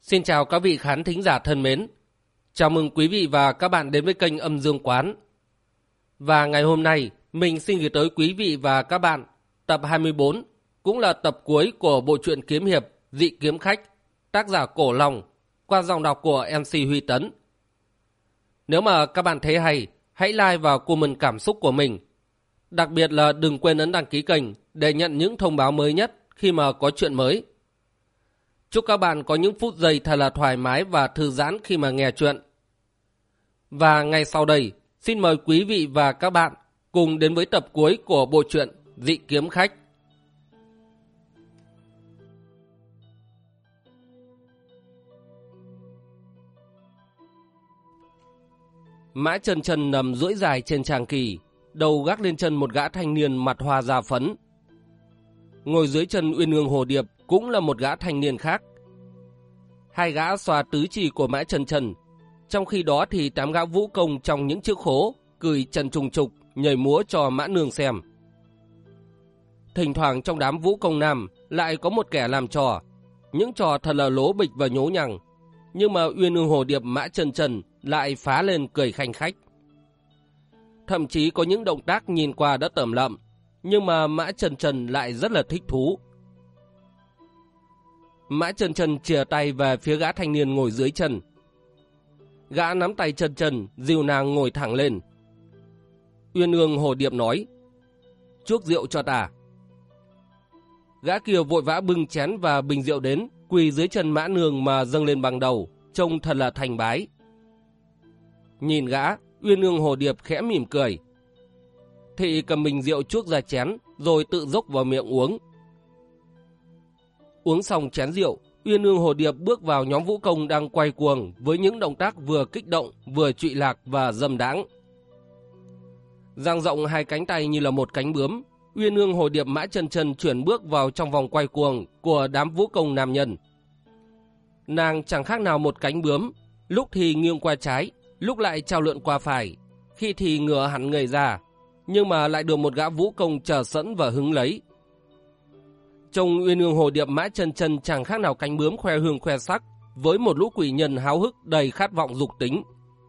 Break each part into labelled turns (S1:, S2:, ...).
S1: Xin chào các vị khán thính giả thân mến. Chào mừng quý vị và các bạn đến với kênh Âm Dương Quán. Và ngày hôm nay, mình xin gửi tới quý vị và các bạn tập 24, cũng là tập cuối của bộ truyện kiếm hiệp Dị Kiếm Khách, tác giả Cổ Long, qua giọng đọc của MC Huy Tấn. Nếu mà các bạn thấy hay, hãy like và comment cảm xúc của mình. Đặc biệt là đừng quên ấn đăng ký kênh để nhận những thông báo mới nhất khi mà có chuyện mới. Chúc các bạn có những phút giây thật là thoải mái và thư giãn khi mà nghe chuyện. Và ngay sau đây, xin mời quý vị và các bạn cùng đến với tập cuối của bộ truyện Dị Kiếm Khách. Mã Trần Trần nằm duỗi dài trên tràng kỳ, đầu gác lên chân một gã thanh niên mặt hoa da phấn. Ngồi dưới chân Uyên Ương Hồ Điệp cũng là một gã thanh niên khác. Hai gã xoa tứ chi của Mã Trần Trần, trong khi đó thì 8 gã vũ công trong những chiếc khố cười trần trùng trục nhảy múa cho Mã Nương xem. Thỉnh thoảng trong đám vũ công nam lại có một kẻ làm trò, những trò thật là lố bịch và nhố nhằng, nhưng mà Uyên Ương Hồ Điệp Mã Trần Trần lại phá lên cười khanh khách. Thậm chí có những động tác nhìn qua đã tởm lợm, nhưng mà Mã Trần Trần lại rất là thích thú. Mã Trần Trần chìa tay về phía gã thanh niên ngồi dưới chân. Gã nắm tay Trần Trần, dìu nàng ngồi thẳng lên. Uyên Ương Hồ Điệp nói: "Chuốc rượu cho ta." Gã kia vội vã bưng chén và bình rượu đến, quỳ dưới chân Mã Nương mà dâng lên bằng đầu, trông thật là thành bái. Nhìn gã, Uyên Ương Hồ Điệp khẽ mỉm cười. Thị cầm bình rượu chuốc ra chén, rồi tự dốc vào miệng uống. Uống xong chén rượu, Uyên Ương Hồ Điệp bước vào nhóm vũ công đang quay cuồng với những động tác vừa kích động, vừa trụy lạc và dâm đãng. Dang rộng hai cánh tay như là một cánh bướm, Uyên Ương Hồ Điệp Mã Trần Trần chuyển bước vào trong vòng quay cuồng của đám vũ công nam nhân. Nàng chẳng khác nào một cánh bướm, lúc thì nghiêng qua trái, lúc lại trao lượn qua phải, khi thì ngửa hẳn người ra, nhưng mà lại được một gã vũ công chờ sẵn và hứng lấy. Trông Uyên Ương Hồ Điệp Mã Trần Trần chẳng khác nào cánh bướm khoe hương khoe sắc với một lũ quỷ nhân háo hức đầy khát vọng dục tính.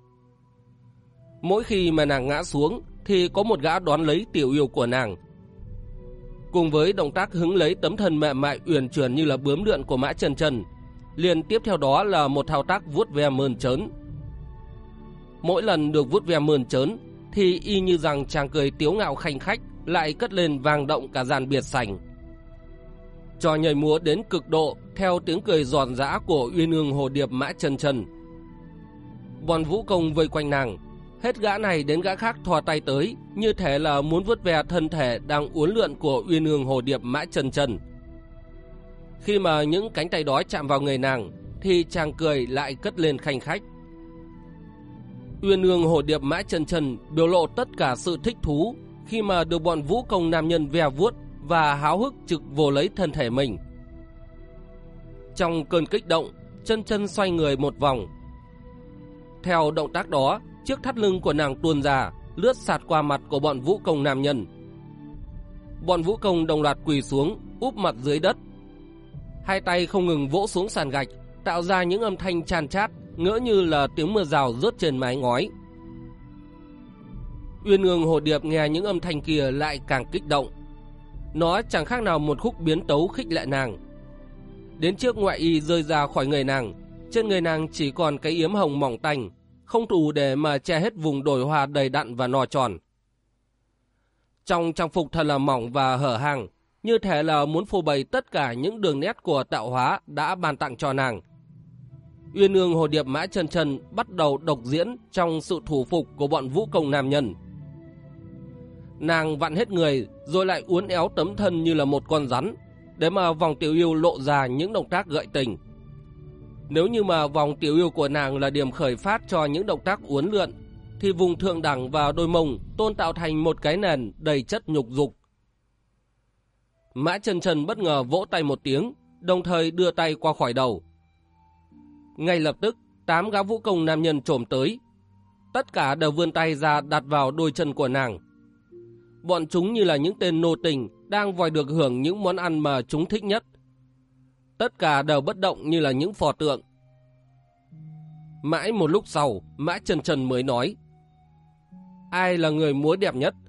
S1: Mỗi khi mà nàng ngã xuống thì có một gã đón lấy tiểu yêu của nàng. Cùng với động tác hứng lấy tấm thân mềm mại uyển chuyển như là bướm lượn của Mã Trần Trần, liền tiếp theo đó là một thao tác vuốt ve mơn trớn. Mỗi lần được vuốt ve mơn trớn thì y như rằng chàng cười tiếu ngạo khanh khách lại cất lên vang động cả dàn biệt sảnh. Trò nhảy múa đến cực độ theo tiếng cười giòn giã của Uyên Ương Hồ Điệp Mã Trần Trần. Bọn vũ công vây quanh nàng, hết gã này đến gã khác thò tay tới, như thể là muốn vuốt ve thân thể đang uốn lượn của Uyên Ương Hồ Điệp Mã Trần Trần. Khi mà những cánh tay đó chạm vào người nàng thì chàng cười lại cất lên khanh khách. Uyên Ương Hồ Điệp Mã Trần Trần biểu lộ tất cả sự thích thú khi mà được bọn vũ công nam nhân ve vuốt và háo hức trực vồ lấy thân thể mình. Trong cơn kích động, Trần Trần xoay người một vòng. Theo động tác đó, chiếc thắt lưng của nàng tuôn ra, lướt sạt qua mặt của bọn vũ công nam nhân. Bọn vũ công đồng loạt quỳ xuống, úp mặt dưới đất. Hai tay không ngừng vỗ xuống sàn gạch, tạo ra những âm thanh chan chát, ngỡ như là tiếng mưa rào rớt trên mái ngói. Uyên Ương Hồ Điệp nghe những âm thanh kia lại càng kích động. Nó chẳng khác nào một khúc biến tấu khích lệ nàng. Đến chiếc ngoại y rơi ra khỏi người nàng, trên người nàng chỉ còn cái yếm hồng mỏng tanh, không đủ để mà che hết vùng đồi hoa đầy đặn và no tròn. Trong trang phục thật là mỏng và hở hang, như thể là muốn phô bày tất cả những đường nét của tạo hóa đã ban tặng cho nàng. Uyên Ương Hồ Điệp Mã Trần Trần bắt đầu độc diễn trong sự thủ phục của bọn vũ công nam nhân. Nàng vặn hết người rồi lại uốn éo tấm thân như là một con rắn, để mà vòng tiểu yêu lộ ra những động tác gợi tình. Nếu như mà vòng tiểu yêu của nàng là điểm khởi phát cho những động tác uốn lượn, thì vùng thượng đẳng và đôi mông tôn tạo thành một cái nền đầy chất nhục dục. Mã Trần Trần bất ngờ vỗ tay một tiếng, đồng thời đưa tay qua khỏi đầu. Ngay lập tức, 8 gã vũ công nam nhân trồm tới. Tất cả đều vươn tay ra đặt vào đôi chân của nàng. Bọn chúng như là những tên nô tình đang vòi được hưởng những món ăn mà chúng thích nhất. Tất cả đều bất động như là những pho tượng, Mãi một lúc sau, Mã Chân Chân mới nói: ai là người múa đẹp nhất?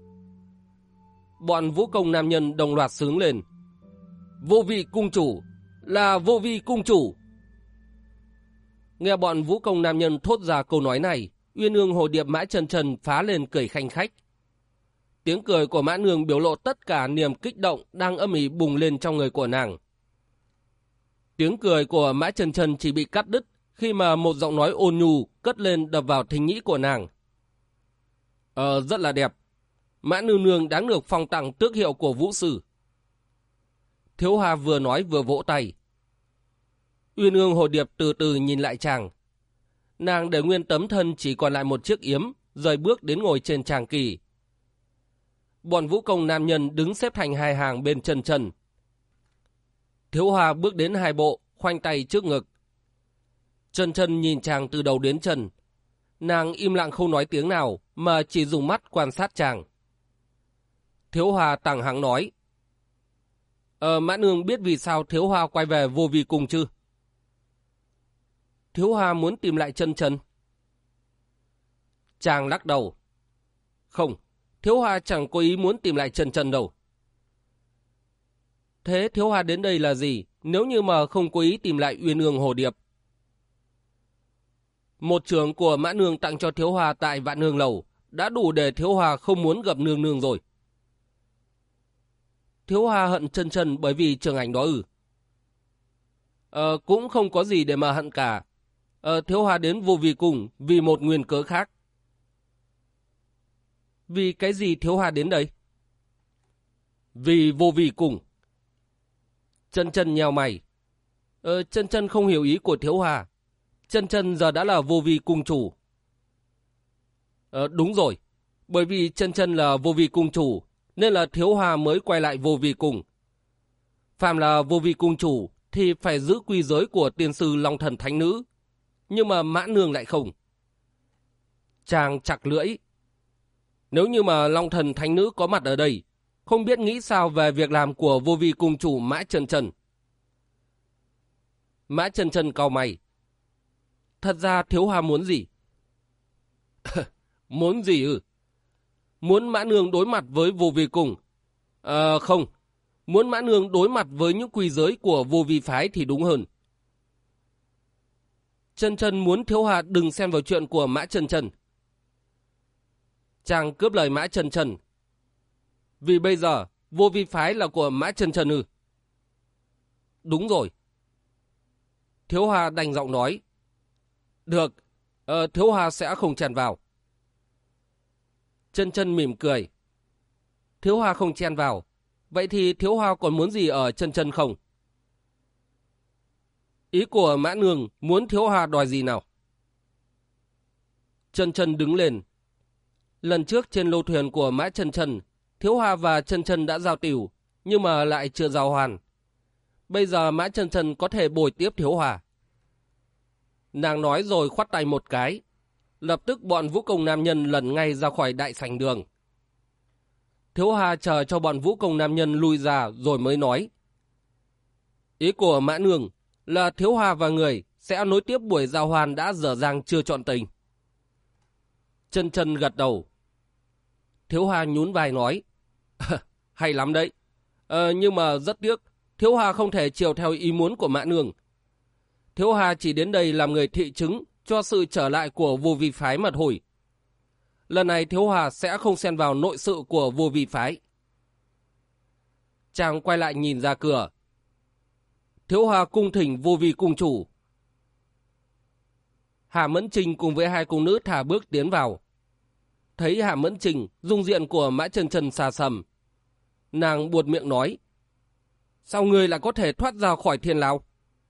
S1: Bọn vũ công nam nhân đồng loạt xướng lên: vô vi cung chủ, là vô vi cung chủ. Nghe bọn vũ công nam nhân thốt ra câu nói này, Uyên Ương Hồ Điệp Mã Chân Chân phá lên cười khanh khách. Tiếng cười của Mã Nương biểu lộ tất cả niềm kích động đang âm ỉ bùng lên trong người của nàng. Tiếng cười của Mã Chân Chân chỉ bị cắt đứt khi mà một giọng nói ôn nhu cất lên đập vào thính nhĩ của nàng. Rất là đẹp. Mã nương nương đáng được phong tặng tước hiệu của vũ sư. Thiếu Hà vừa nói vừa vỗ tay. Uyên Ương Hồ Điệp từ từ nhìn lại chàng. Nàng để nguyên tấm thân chỉ còn lại một chiếc yếm, rời bước đến ngồi trên tràng kỳ. Bọn vũ công nam nhân đứng xếp thành hai hàng bên Chân Chân. Thiếu Hà bước đến hai bộ, khoanh tay trước ngực. Chân Chân nhìn chàng từ đầu đến chân. Nàng im lặng không nói tiếng nào, mà chỉ dùng mắt quan sát chàng. Thiếu Hà tằng hắng nói: Mã nương biết vì sao Thiếu Hà quay về vô vi cung chứ? Thiếu Hà muốn tìm lại Chân Chân. Chàng lắc đầu: không, Thiếu Hà chẳng có ý muốn tìm lại Chân Chân đâu. Thế Thiếu Hà đến đây là gì, nếu như mà không có ý tìm lại Uyên Ương Hồ Điệp? Một trường của Mã nương tặng cho Thiếu Hà tại Vạn Nương Lầu đã đủ để Thiếu Hà không muốn gặp nương nương rồi. Thiếu Hà hận Chân Chân bởi vì trường ảnh đó ư? Cũng không có gì để mà hận cả. Thiếu Hà đến vô vi cung vì một nguyên cớ khác. Vì cái gì Thiếu Hà đến đây? Vì vô vi cung. Chân Chân nheo mày. Chân Chân không hiểu ý của Thiếu Hà. Chân Chân giờ đã là vô vi cung chủ. Đúng rồi. Bởi vì Chân Chân là vô vi cung chủ, nên là Thiếu Hà mới quay lại vô vi cung. Phàm là vô vi cung chủ thì phải giữ quy giới của tiên sư Long Thần Thánh Nữ. Nhưng mà Mã nương lại không. Chàng chặt lưỡi. Nếu như mà Long Thần Thánh Nữ có mặt ở đây, không biết nghĩ sao về việc làm của vô vi cung chủ Mã Chân Chân. Mã Chân Chân cau mày. Thật ra Thiếu Hà muốn gì? Muốn gì ư? Muốn Mã nương đối mặt với vô vi cung. Không, muốn Mã nương đối mặt với những quy giới của vô vi phái thì đúng hơn. Chân Chân muốn Thiếu Hà đừng xen vào chuyện của Mã Chân Chân. Chàng cướp lời Mã Chân Chân. Vì bây giờ vô vi phái là của Mã Chân Chân ư? Đúng rồi. Thiếu Hà đành giọng nói. Được, Thiếu Hà sẽ không chen vào. Chân Chân mỉm cười. Thiếu Hà không chen vào, vậy thì Thiếu Hà còn muốn gì ở Chân Chân không? Ý của Mã nương muốn Thiếu Hà đòi gì nào? Chân Chân đứng lên. Lần trước trên lô thuyền của Mã Chân Chân, Thiếu Hà và Chân Chân đã giao tỉu, nhưng mà lại chưa giao hoàn. Bây giờ Mã Chân Chân có thể bồi tiếp Thiếu Hà. Nàng nói rồi khoát tay một cái. Lập tức bọn vũ công nam nhân lần ngay ra khỏi đại sảnh đường. Thiếu Hà chờ cho bọn vũ công nam nhân lui ra rồi mới nói. Ý của Mã nương là Thiếu Hà và người sẽ nối tiếp buổi giao hoàn đã dở dang chưa chọn tình. Chân Chân gật đầu. Thiếu Hà nhún vai nói. Hay lắm đấy. Nhưng mà rất tiếc, Thiếu Hà không thể chiều theo ý muốn của Mã nương. Thiếu Hà chỉ đến đây làm người thị chứng cho sự trở lại của vô vi phái mà thôi. Lần này Thiếu Hà sẽ không xen vào nội sự của vô vi phái. Chàng quay lại nhìn ra cửa. Thiếu Hà cung thỉnh vô vi cung chủ. Hà Mẫn Trinh cùng với hai cung nữ thả bước tiến vào. Thấy Hà Mẫn Trinh, dung diện của Mã Chân Chân xa sầm. Nàng buột miệng nói. Sao người lại có thể thoát ra khỏi thiên lao?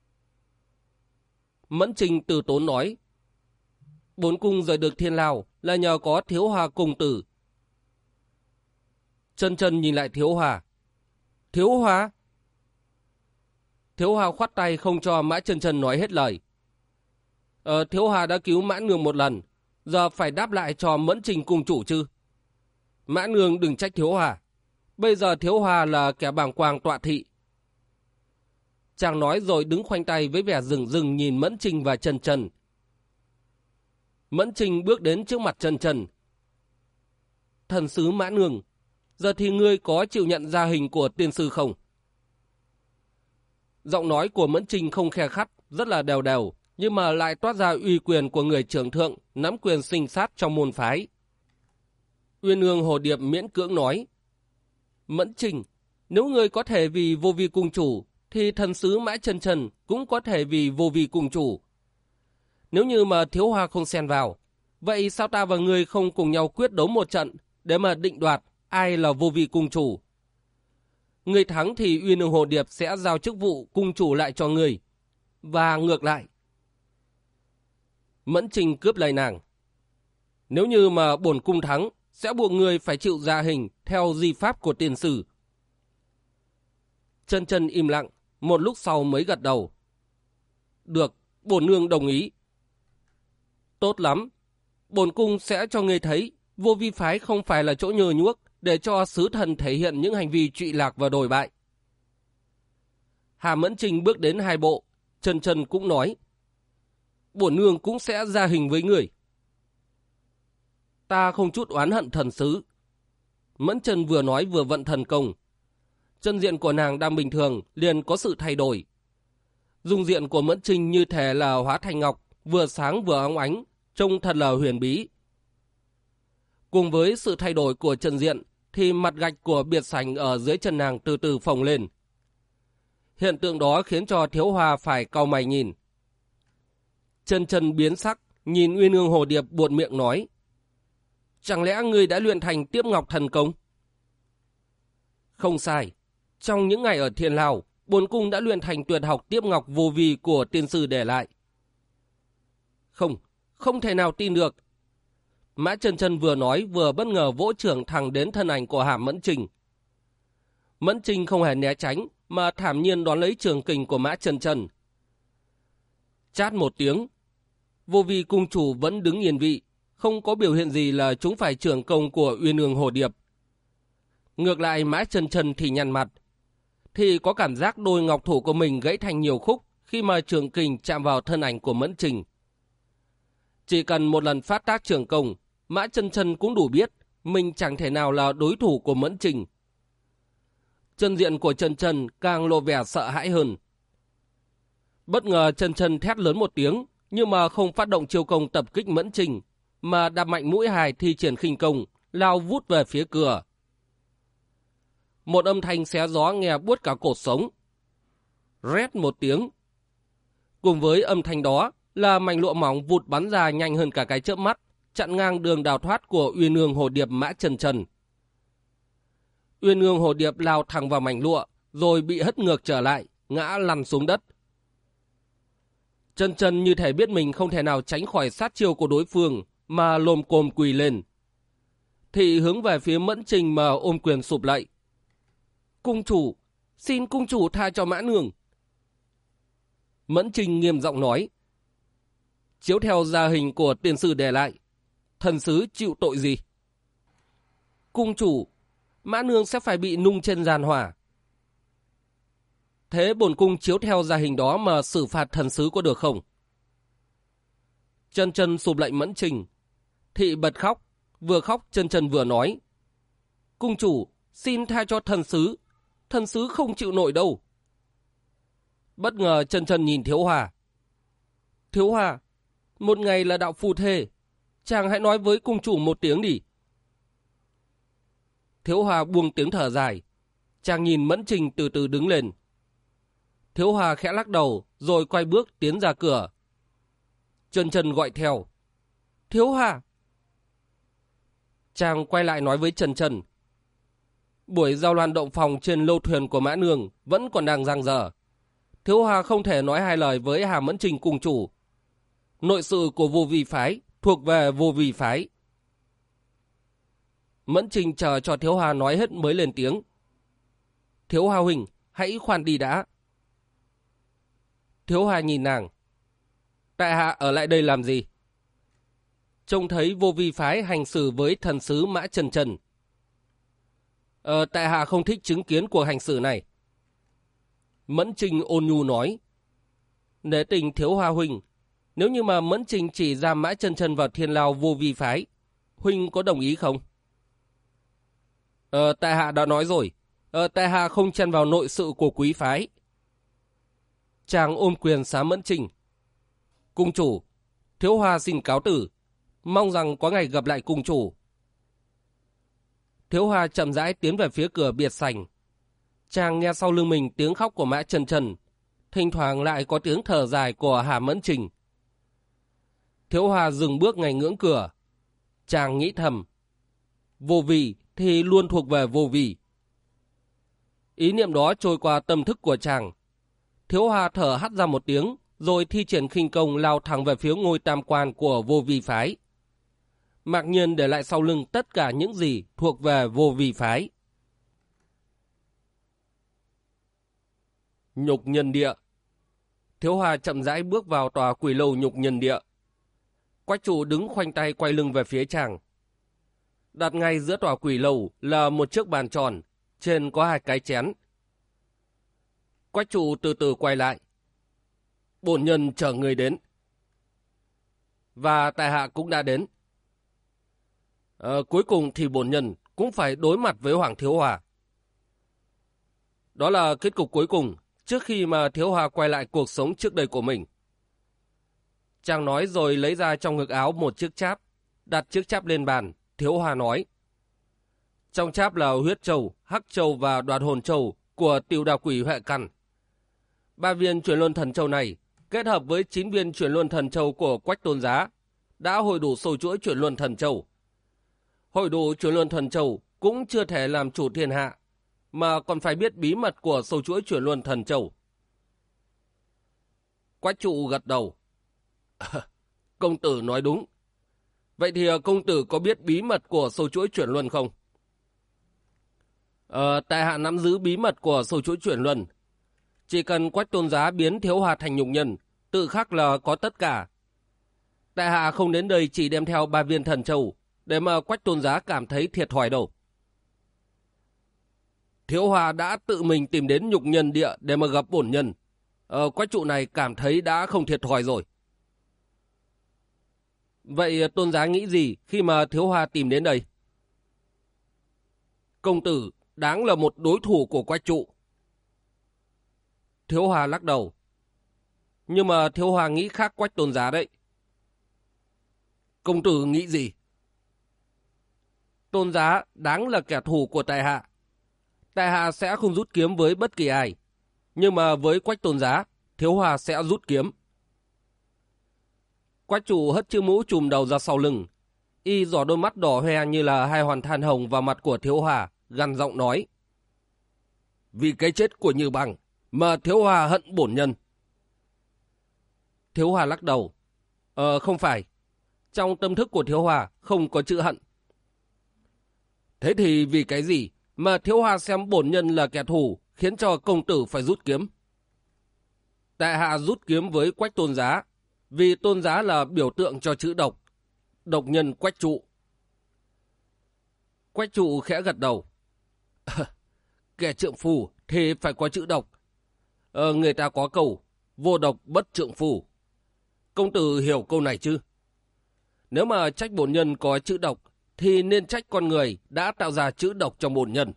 S1: Mẫn Trinh từ tốn nói. Bốn cung rời được thiên lao là nhờ có Thiếu Hà cùng tử. Chân Chân nhìn lại Thiếu Hà. Thiếu Hà? Thiếu Hà khoát tay không cho Mã Chân Chân nói hết lời. Thiếu Hà đã cứu Mã nương một lần, giờ phải đáp lại cho Mẫn Trinh cung chủ chứ. Mã nương đừng trách Thiếu Hà. Bây giờ Thiếu Hà là kẻ bàng quang tọa thị. Chàng nói rồi đứng khoanh tay với vẻ rừng rừng nhìn Mẫn Trinh và Chân Chân. Mẫn Trình bước đến trước mặt Trần Trần. Thần sứ Mã Nương, giờ thì ngươi có chịu nhận gia hình của tiên sư không? Giọng nói của Mẫn Trình không khe khắt, rất là đều đều, nhưng mà lại toát ra uy quyền của người trưởng thượng, nắm quyền sinh sát trong môn phái. Uyên Ương Hồ Điệp miễn cưỡng nói, Mẫn Trình, nếu ngươi có thể vì Vô Vi cung chủ, thì thần sứ Mã Chân Trần cũng có thể vì Vô Vi cung chủ. Nếu như mà Thiếu Hoa không xen vào, vậy sao ta và ngươi không cùng nhau quyết đấu một trận để mà định đoạt ai là Vô Vi cung chủ? Ngươi thắng thì Uyên Ương Hồ Điệp sẽ giao chức vụ cung chủ lại cho ngươi. Và ngược lại. Mẫn Trình cướp lời nàng. Nếu như mà bổn cung thắng, sẽ buộc ngươi phải chịu gia hình theo di pháp của tiền sử. Chân Chân im lặng, một lúc sau mới gật đầu. Được, bổn nương đồng ý. Tốt lắm, bổn cung sẽ cho ngươi thấy Vô Vi phái không phải là chỗ nhơ nhuốc để cho sứ thần thể hiện những hành vi trụy lạc và đồi bại. Hà Mẫn Trình bước đến hai bộ, Chân Chân cũng nói, bổn nương cũng sẽ gia hình với người. Ta không chút oán hận thần sứ. Mẫn Chân vừa nói vừa vận thần công. Chân diện của nàng đang bình thường liền có sự thay đổi. Dung diện của Mẫn Trình như thể là hóa thành ngọc, vừa sáng vừa óng ánh, trông thật là huyền bí. Cùng với sự thay đổi của chân diện, thì mặt gạch của biệt sảnh ở dưới chân nàng từ từ phồng lên. Hiện tượng đó khiến cho Thiếu Hoa phải cau mày nhìn. Chân Chân biến sắc, nhìn Uyên Ương Hồ Điệp buột miệng nói, chẳng lẽ ngươi đã luyện thành Tiếp Ngọc thần công? Không sai, trong những ngày ở Thiên Lao, bổn cung đã luyện thành tuyệt học Tiếp Ngọc vô vi của tiên sư để lại. Không thể nào tin được. Mã Chân Chân vừa nói vừa bất ngờ vỗ trưởng thẳng đến thân ảnh của Hà Mẫn Trình. Mẫn Trình không hề né tránh, mà thản nhiên đón lấy trường kình của Mã Chân Chân. Chát một tiếng, Vô Vi cung chủ vẫn đứng yên vị, không có biểu hiện gì là chúng phải trưởng công của Uyên Ương Hồ Điệp. Ngược lại Mã Chân Chân thì nhăn mặt, thì có cảm giác đôi ngọc thủ của mình gãy thành nhiều khúc khi mà trường kình chạm vào thân ảnh của Mẫn Trình. Chỉ cần một lần phát tác trường công, Mã Chân Chân cũng đủ biết mình chẳng thể nào là đối thủ của Mẫn Trình. Chân diện của Chân Chân càng lộ vẻ sợ hãi hơn. Bất ngờ Chân Chân thét lớn một tiếng, nhưng mà không phát động chiêu công tập kích Mẫn Trình, mà đạp mạnh mũi hài thi triển khinh công, lao vút về phía cửa. Một âm thanh xé gió nghe buốt cả cột sống. Rét một tiếng. Cùng với âm thanh đó là mảnh lụa mỏng vụt bắn ra nhanh hơn cả cái chớp mắt, chặn ngang đường đào thoát của Uyên Ương Hồ Điệp Mã Chân Chân. Uyên Ương Hồ Điệp lao thẳng vào mảnh lụa, rồi bị hất ngược trở lại, ngã lăn xuống đất. Chân Chân như thể biết mình không thể nào tránh khỏi sát chiêu của đối phương, mà lồm cồm quỳ lên. Thị hướng về phía Mẫn Trình mà ôm quyền sụp lạy. Cung chủ, xin cung chủ tha cho Mã Nương. Mẫn Trình nghiêm giọng nói, chiếu theo gia hình của tiền sử để lại, thần sứ chịu tội gì? Cung chủ, Mã Nương sẽ phải bị nung trên giàn hỏa. Thế bổn cung chiếu theo gia hình đó mà xử phạt thần sứ có được không? Chân Chân sụp lạy Mẫn Trình. Thị bật khóc, vừa khóc Chân Chân vừa nói, cung chủ, xin tha cho thần sứ không chịu nổi đâu. Bất ngờ Chân Chân nhìn Thiếu Hoa. Thiếu Hoa, một ngày là đạo phù thề, chàng hãy nói với cung chủ một tiếng đi. Thiếu Hoa buông tiếng thở dài, chàng nhìn Mẫn Trình từ từ đứng lên. Thiếu Hoa khẽ lắc đầu rồi quay bước tiến ra cửa. Chân Chân gọi theo, Thiếu Hoa. Chàng quay lại nói với Chân Chân, buổi giao loan động phòng trên lâu thuyền của Mã Nương vẫn còn đang dang dở. Thiếu Hoa không thể nói hai lời với Hà Mẫn Trình cung chủ. Nội sự của Vô Vi phái thuộc về Vô Vi phái. Mẫn Trình chờ cho Thiếu Hoa nói hết mới lên tiếng. Thiếu Hoa huynh, hãy khoan đi đã. Thiếu Hoa nhìn nàng. Tại hạ ở lại đây làm gì? Trông thấy Vô Vi phái hành xử với thần sứ Mã Chân Chân. Tại hạ không thích chứng kiến cuộc hành xử này. Mẫn Trình ôn nhu nói. Nể tình Thiếu Hoa huynh, Nếu như mà Mẫn Trình chỉ giam Mã Chân Chân vào Thiên Lao Vô Vi phái, huynh có đồng ý không? Tại hạ đã nói rồi, tại hạ không chen vào nội sự của quý phái. Chàng ôm quyền xá Mẫn Trình. Cung chủ, Thiếu Hoa xin cáo tử, mong rằng có ngày gặp lại cung chủ. Thiếu Hoa chậm rãi tiến về phía cửa biệt sảnh. Chàng nghe sau lưng mình tiếng khóc của Mã Chân Chân, thỉnh thoảng lại có tiếng thở dài của Hà Mẫn Trình. Thiếu Hoa dừng bước ngay ngưỡng cửa. Chàng nghĩ thầm, vô vi thì luôn thuộc về vô vi. Ý niệm đó trôi qua tâm thức của chàng. Thiếu Hoa thở hắt ra một tiếng, rồi thi triển khinh công lao thẳng về phía ngôi tam quan của vô vi phái. Mặc nhiên để lại sau lưng tất cả những gì thuộc về vô vi phái. Nhục Nhân Địa. Thiếu Hoa chậm rãi bước vào tòa quỷ lâu Nhục Nhân Địa. Quách chủ đứng khoanh tay quay lưng về phía chàng. Đặt ngay giữa tòa quỷ lâu là một chiếc bàn tròn, trên có 2 cái chén. Quách chủ từ từ quay lại. Bổn nhân chờ người đến. Và tại hạ cũng đã đến. Cuối cùng thì bổn nhân cũng phải đối mặt với Hoàng Thiếu Hòa. Đó là kết cục cuối cùng trước khi mà Thiếu Hòa quay lại cuộc sống trước đây của mình. Chàng nói rồi lấy ra trong ngực áo một chiếc cháp, đặt chiếc cháp lên bàn. Thiếu Hòa nói, trong cháp là huyết châu, hắc châu và đoạt hồn châu của Tiểu Đào Quỷ Huệ Căn. 3 viên chuyển luân thần châu này kết hợp với 9 viên chuyển luân thần châu của Quách Tôn Giá đã hội đủ sâu chuỗi chuyển luân thần châu. Hội đủ chuyển luân thần châu cũng chưa thể làm chủ thiên hạ, mà còn phải biết bí mật của sâu chuỗi chuyển luân thần châu. Quách trụ gật đầu. Công tử nói đúng. Vậy thì công tử có biết bí mật của sâu chuỗi chuyển luân không? Tại hạ nắm giữ bí mật của sâu chuỗi chuyển luân. Chỉ cần Quách Tôn Giá biến Thiếu Hòa thành nhục nhân, tự khắc là có tất cả. Tại hạ không đến đây chỉ đem theo 3 viên thần châu, để mà Quách Tôn Giá cảm thấy thiệt thòi đâu. Thiếu Hòa đã tự mình tìm đến Nhục Nhân Địa để mà gặp bổn nhân. Quách trụ này cảm thấy đã không thiệt thòi rồi. Vậy Tôn Giá nghĩ gì khi mà Thiếu Hòa tìm đến đây? Công tử đáng là một đối thủ của Quách trụ. Thiếu Hòa lắc đầu. Nhưng mà Thiếu Hòa nghĩ khác Quách Tôn Giá đấy. Công tử nghĩ gì? Tôn Giá đáng là kẻ thù của tại hạ. Tại hạ sẽ không rút kiếm với bất kỳ ai. Nhưng mà với Quách Tôn Giá, Thiếu Hòa sẽ rút kiếm. Quách chủ hất chiếc mũ trùm đầu ra sau lưng. Y dò đôi mắt đỏ hoe như là 2 hoàn than hồng vào mặt của Thiếu Hòa, gằn giọng nói. Vì cái chết của Như Bằng mà Thiếu Hòa hận bổn nhân. Thiếu Hòa lắc đầu. Không phải. Trong tâm thức của Thiếu Hòa không có chữ hận. Thế thì vì cái gì mà Thiếu Hòa xem bổn nhân là kẻ thù, khiến cho công tử phải rút kiếm? Tại hạ rút kiếm với Quách Tôn Giá, vì Tôn Giá là biểu tượng cho chữ độc. Độc nhân Quách trụ. Quách trụ khẽ gật đầu. Kẻ trượng phu thì phải có chữ độc. Người ta có câu, vô độc bất trượng phu. Công tử hiểu câu này chứ? Nếu mà trách bổn nhân có chữ độc, thì nên trách con người đã tạo ra chữ độc trong bổn nhân.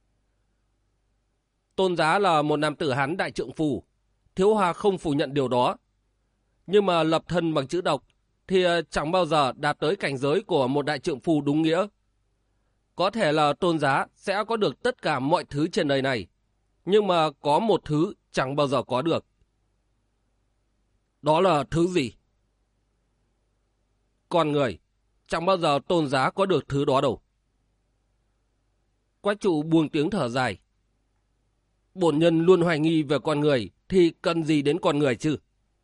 S1: Tôn Giá là một nam tử Hán đại trượng phu. Thiếu Hòa không phủ nhận điều đó. Nhưng mà lập thân bằng chữ độc thì chẳng bao giờ đạt tới cảnh giới của một đại trượng phu đúng nghĩa. Có thể là Tôn Giá sẽ có được tất cả mọi thứ trên đời này, nhưng mà có một thứ chẳng bao giờ có được. Đó là thứ gì? Con người. Chẳng bao giờ Tôn Giá có được thứ đó đâu. Quách trụ buông tiếng thở dài. Bổn nhân luôn hoài nghi về con người, thì cần gì đến con người chứ?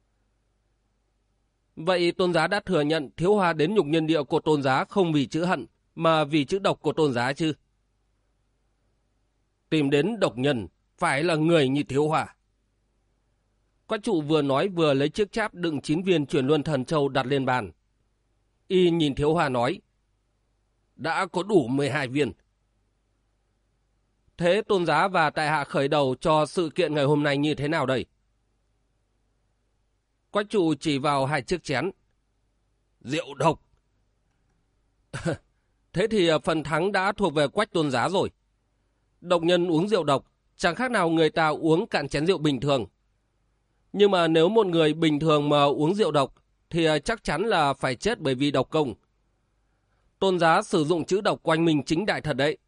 S1: Vậy Tôn Giá đã thừa nhận Thiếu Hòa đến Nhục Nhân Địa của Tôn Giá không vì chữ hận, mà vì chữ độc của Tôn Giá chứ? Tìm đến độc nhân, phải là người như Thiếu Hòa. Quách trụ vừa nói vừa lấy chiếc cháp đựng 9 viên chuyển luân thần châu đặt lên bàn. Y nhìn Thiếu Hòa nói. Đã có đủ 12 viên. Thế Tôn Giá và tại hạ khởi đầu cho sự kiện ngày hôm nay như thế nào đây? Quách trụ chỉ vào hai chiếc chén. Rượu độc. Thế thì phần thắng đã thuộc về Quách tôn giá rồi. Độc nhân uống rượu độc, chẳng khác nào người ta uống cạn chén rượu bình thường. Nhưng mà nếu một người bình thường mà uống rượu độc, thì chắc chắn là phải chết bởi vì độc công. Tôn giá sử dụng chữ độc quanh mình chính đại thật đấy.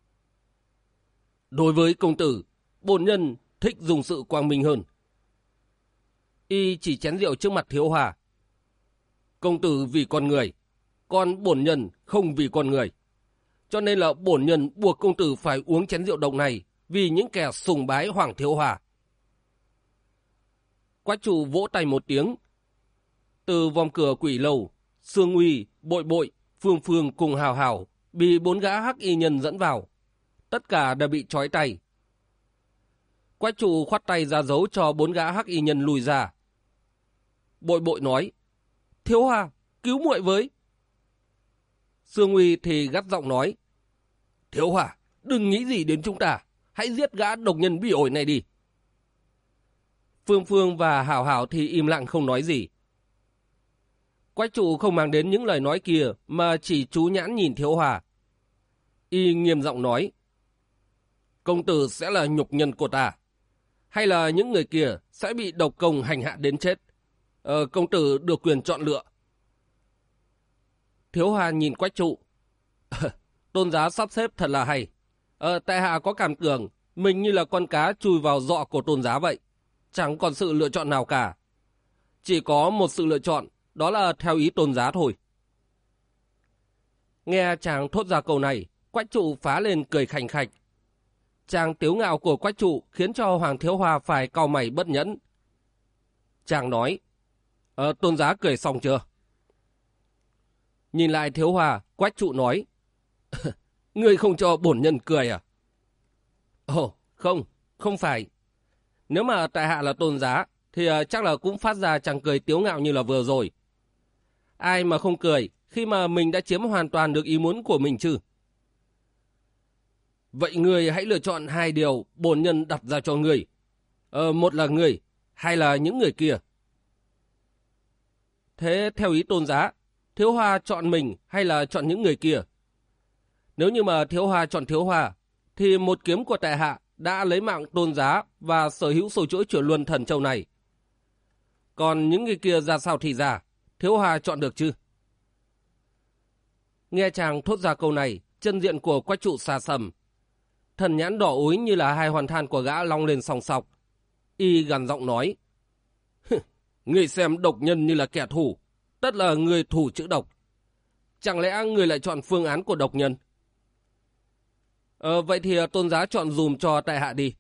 S1: Đối với công tử, bổn nhân thích dùng sự quang minh hơn. Y chỉ chén rượu trước mặt Thiếu Hòa. Công tử vì con người, còn bổn nhân không vì con người. Cho nên là bổn nhân buộc công tử phải uống chén rượu độc này vì những kẻ sùng bái Hoàng Thiếu Hòa. Quách trụ vỗ tay một tiếng. Từ vòng cửa quỷ lầu, Sương Uy, Bội Bội, Phương Phương cùng Hào Hào bị 4 gã hắc y nhân dẫn vào. Tất cả đều bị trói tay. Quách trụ khoát tay ra dấu cho 4 gã hắc y nhân lùi ra. Bội Bội nói, Thiếu Hòa, cứu muội với. Sương Uy thì gắt giọng nói, Thiếu Hòa, đừng nghĩ gì đến chúng ta, hãy giết gã độc nhân bị ổi này đi. Phương Phương và Hảo Hảo thì im lặng không nói gì. Quách trụ không mang đến những lời nói kia mà chỉ chú nhãn nhìn Thiếu Hòa. Y nghiêm giọng nói, công tử sẽ là nhục nhân của ta, hay là những người kia sẽ bị độc công hành hạ đến chết. Công tử được quyền chọn lựa. Thiếu Hòa nhìn Quách trụ. Tôn giá sắp xếp thật là hay. Tại hạ có cảm tưởng mình như là con cá chui vào giọ của tôn giá vậy. Chẳng còn sự lựa chọn nào cả. Chỉ có một sự lựa chọn, đó là theo ý tôn giá thôi. Nghe chàng thốt ra câu này, Quách trụ phá lên cười khành khạch. Chàng tiếu ngạo của Quách trụ khiến cho Hoàng Thiếu Hòa phải cau mày bất nhẫn. Chàng nói, tôn giá cười xong chưa? Nhìn lại Thiếu Hòa, Quách trụ nói, ngươi không cho bổn nhân cười à? Ồ, không phải. Nếu mà tại hạ là tôn giá, thì chắc là cũng phát ra chàng cười tiếu ngạo như là vừa rồi. Ai mà không cười khi mà mình đã chiếm hoàn toàn được ý muốn của mình chứ? Vậy ngươi hãy lựa chọn 2 điều bổn nhân đặt ra cho ngươi. Một là ngươi, hay là những người kia? Thế theo ý tôn giá, Thiếu Hòa chọn mình hay là chọn những người kia? Nếu như mà Thiếu Hòa chọn Thiếu Hòa, thì một kiếm của tại hạ đã lấy mạng tôn giá và sở hữu sổ chuỗi chuyển luân thần châu này. Còn những người kia ra sao thì ra, Thiếu Hòa chọn được chứ? Nghe chàng thốt ra câu này, chân diện của Quách trụ xa sầm. Thần nhãn đỏ ối như là 2 hoàn than của gã long lên sòng sọc. Y gằn giọng nói, ngươi xem độc nhân như là kẻ thù, tất là người thủ chữ độc. Chẳng lẽ người lại chọn phương án của độc nhân? Vậy thì tôn giá chọn dùm cho tại hạ đi.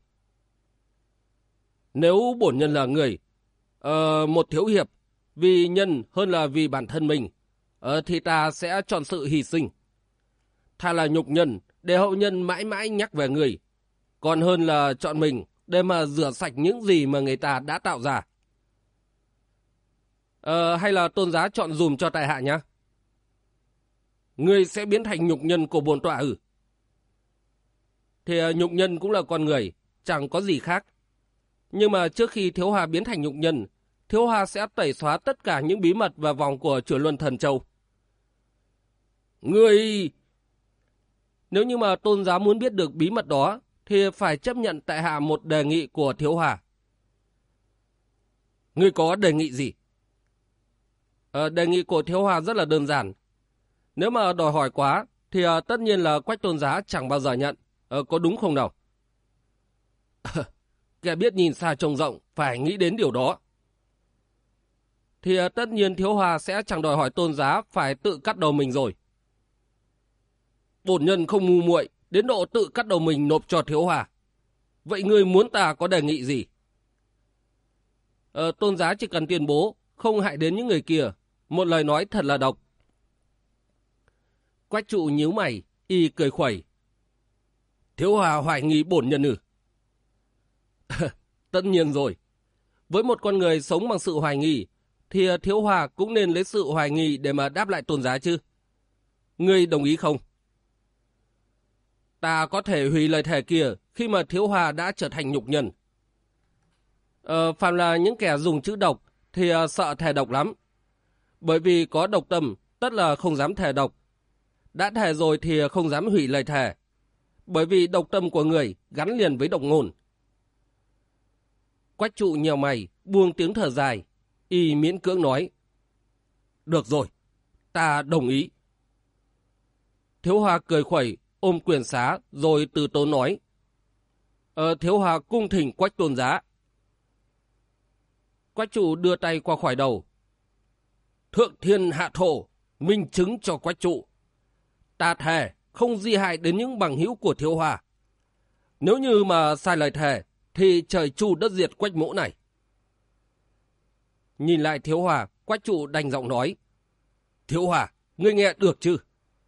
S1: Nếu bổn nhân là người, một thiếu hiệp, vì nhân hơn là vì bản thân mình, thì ta sẽ chọn sự hy sinh. Thà là nhục nhân để hậu nhân mãi mãi nhắc về người, còn hơn là chọn mình để mà rửa sạch những gì mà người ta đã tạo ra. Hay là tôn giá chọn dùm cho tại hạ nhá? Ngươi sẽ biến thành nhục nhân của bổn tọa ư? Thì nhục nhân cũng là con người, chẳng có gì khác. Nhưng mà trước khi Thiếu Hòa biến thành nhục nhân, Thiếu Hòa sẽ tẩy xóa tất cả những bí mật và vòng của chuyển luân thần châu. Ngươi... Nếu như mà tôn giá muốn biết được bí mật đó, thì phải chấp nhận tại hạ một đề nghị của Thiếu Hòa. Ngươi có đề nghị gì? Đề nghị của Thiếu Hòa rất là đơn giản. Nếu mà đòi hỏi quá, thì tất nhiên là Quách tôn giá chẳng bao giờ nhận. Có đúng không nào? Kẻ biết nhìn xa trông rộng, phải nghĩ đến điều đó. Thì tất nhiên Thiếu Hòa sẽ chẳng đòi hỏi tôn giá phải tự cắt đầu mình rồi. Bổn nhân không ngu muội đến độ tự cắt đầu mình nộp cho Thiếu Hòa. Vậy ngươi muốn ta có đề nghị gì? Tôn giá chỉ cần tuyên bố không hại đến những người kia. Một lời nói thật là độc. Quách trụ nhíu mày, y cười khuẩy. Thiếu Hòa hoài nghi bổn nhân ư? Tất nhiên rồi. Với một con người sống bằng sự hoài nghi, thì Thiếu Hòa cũng nên lấy sự hoài nghi để mà đáp lại tôn giá chứ. Ngươi đồng ý không? Ta có thể hủy lời thề kia khi mà Thiếu Hòa đã trở thành nhục nhân. Phàm là những kẻ dùng chữ độc thì sợ thề độc lắm. Bởi vì có độc tâm, tất là không dám thề độc. Đã thề rồi thì không dám hủy lời thề. Bởi vì độc tâm của người gắn liền với độc ngôn. Quách trụ nhèo mày, buông tiếng thở dài. Y miễn cưỡng nói. Được rồi, ta đồng ý. Thiếu Hoa cười khuẩy, ôm quyền xá, rồi từ tốn nói. Thiếu Hoa cung thỉnh Quách tôn giá. Quách trụ đưa tay qua khỏi đầu. Thượng thiên hạ thổ, minh chứng cho Quách trụ. Ta thề không di hại đến những bằng hữu của Thiếu Hoa. Nếu như mà sai lời thề, thì trời chu đất diệt Quách mỗ này. Nhìn lại Thiếu Hoa, Quách trụ đành giọng nói. Thiếu Hoa, ngươi nghe được chứ?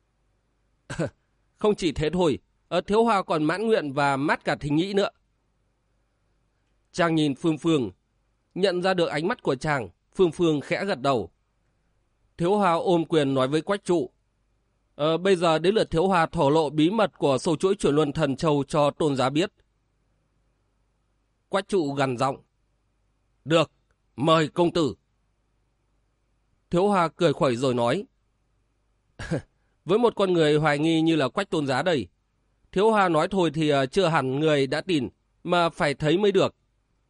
S1: Không chỉ thế thôi, Thiếu Hoa còn mãn nguyện và mát cả thính nghĩ nữa. Chàng nhìn Phương Phương, nhận ra được ánh mắt của chàng, Phương Phương khẽ gật đầu. Thiếu Hoa ôm quyền nói với Quách trụ. Bây giờ đến lượt Thiếu Hoa thổ lộ bí mật của sâu chuỗi chuyển luân thần châu cho tôn giá biết. Quách trụ gằn giọng. Được, mời công tử. Thiếu Hoa cười khuẩy rồi nói. Với một con người hoài nghi như là Quách tôn giá đây, Thiếu Hoa nói thôi thì chưa hẳn người đã tin, mà phải thấy mới được.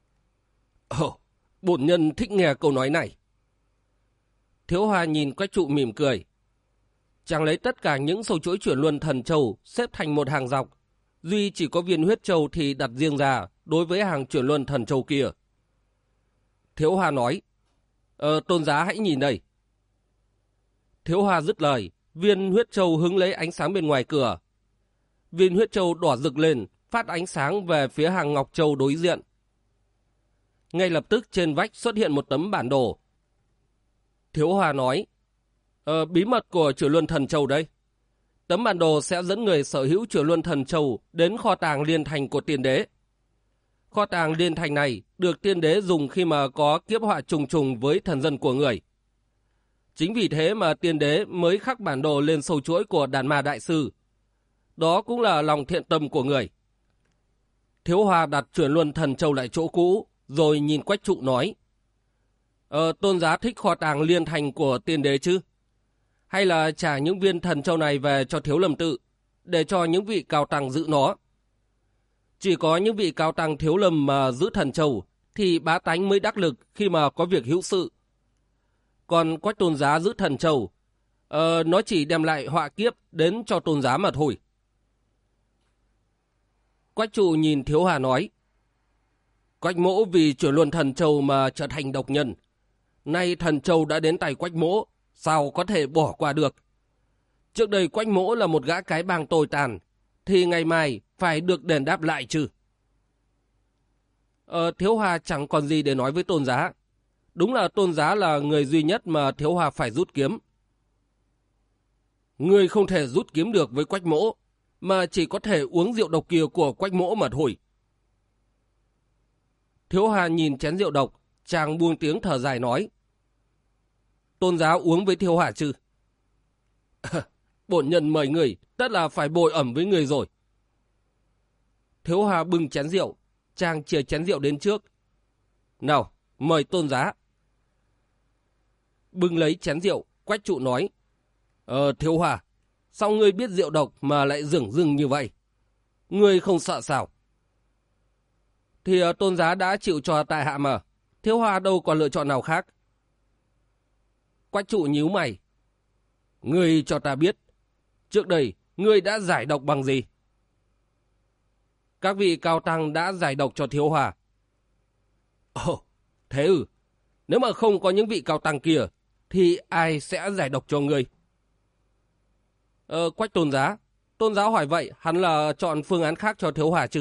S1: Bổn nhân thích nghe câu nói này. Thiếu Hoa nhìn Quách trụ mỉm cười. Chàng lấy tất cả những sâu chuỗi chuyển luân thần châu xếp thành một hàng dọc. Duy chỉ có viên huyết châu thì đặt riêng ra đối với hàng chuyển luân thần châu kia. Thiếu Hoa nói. Tôn giá hãy nhìn đây. Thiếu Hoa dứt lời, viên huyết châu hứng lấy ánh sáng bên ngoài cửa. Viên huyết châu đỏ rực lên, phát ánh sáng về phía hàng ngọc châu đối diện. Ngay lập tức trên vách xuất hiện một tấm bản đồ. Thiếu Hoa nói. Bí mật của chuyển luân thần châu đây. Tấm bản đồ sẽ dẫn người sở hữu chuyển luân thần châu đến kho tàng liên thành của tiên đế. Kho tàng liên thành này được tiên đế dùng khi mà có kiếp họa trùng trùng với thần dân của người. Chính vì thế mà tiên đế mới khắc bản đồ lên sâu chuỗi của đàn ma đại sư. Đó cũng là lòng thiện tâm của người. Thiếu Hoa đặt chuyển luân thần châu lại chỗ cũ, rồi nhìn Quách trụ nói. Tôn giá thích kho tàng liên thành của tiên đế chứ? Hay là trả những viên thần châu này về cho Thiếu Lâm tự, để cho những vị cao tăng giữ nó? Chỉ có những vị cao tăng Thiếu Lâm mà giữ thần châu, thì bá tánh mới đắc lực khi mà có việc hữu sự. Còn Quách tôn giá giữ thần châu, nó chỉ đem lại họa kiếp đến cho tôn giá mà thôi. Quách trụ nhìn Thiếu Hoa nói. Quách mỗ vì chuyển luân thần châu mà trở thành độc nhân. Nay thần châu đã đến tay Quách mỗ, sao có thể bỏ qua được? Trước đây Quách mỗ là một gã cái bang tồi tàn, thì ngày mai phải được đền đáp lại chứ. Thiếu Hoa chẳng còn gì để nói với tôn giá. Đúng là tôn giá là người duy nhất mà Thiếu Hoa phải rút kiếm. Người không thể rút kiếm được với Quách mỗ, mà chỉ có thể uống rượu độc kia của Quách mỗ mà thôi. Thiếu Hoa nhìn chén rượu độc, chàng buông tiếng thở dài nói. Tôn giá uống với Thiếu Hoa chứ? Bổn nhân mời người, tất là phải bồi ẩm với người rồi. Thiếu Hoa bưng chén rượu, chàng chìa chén rượu đến trước. Nào, mời tôn giá. Bưng lấy chén rượu, Quách trụ nói. Thiếu Hoa, sao ngươi biết rượu độc mà lại dửng dưng như vậy? Ngươi không sợ sao? Thì tôn giá đã chịu cho tại hạ mà. Thiếu Hoa đâu còn lựa chọn nào khác. Quách trụ nhíu mày. Ngươi cho ta biết, trước đây ngươi đã giải độc bằng gì? Các vị cao tăng đã giải độc cho Thiếu Hoa. Thế ư? Nếu mà không có những vị cao tăng kia, thì ai sẽ giải độc cho ngươi? Quách tôn giá hỏi vậy, hắn là chọn phương án khác cho Thiếu Hoa chứ?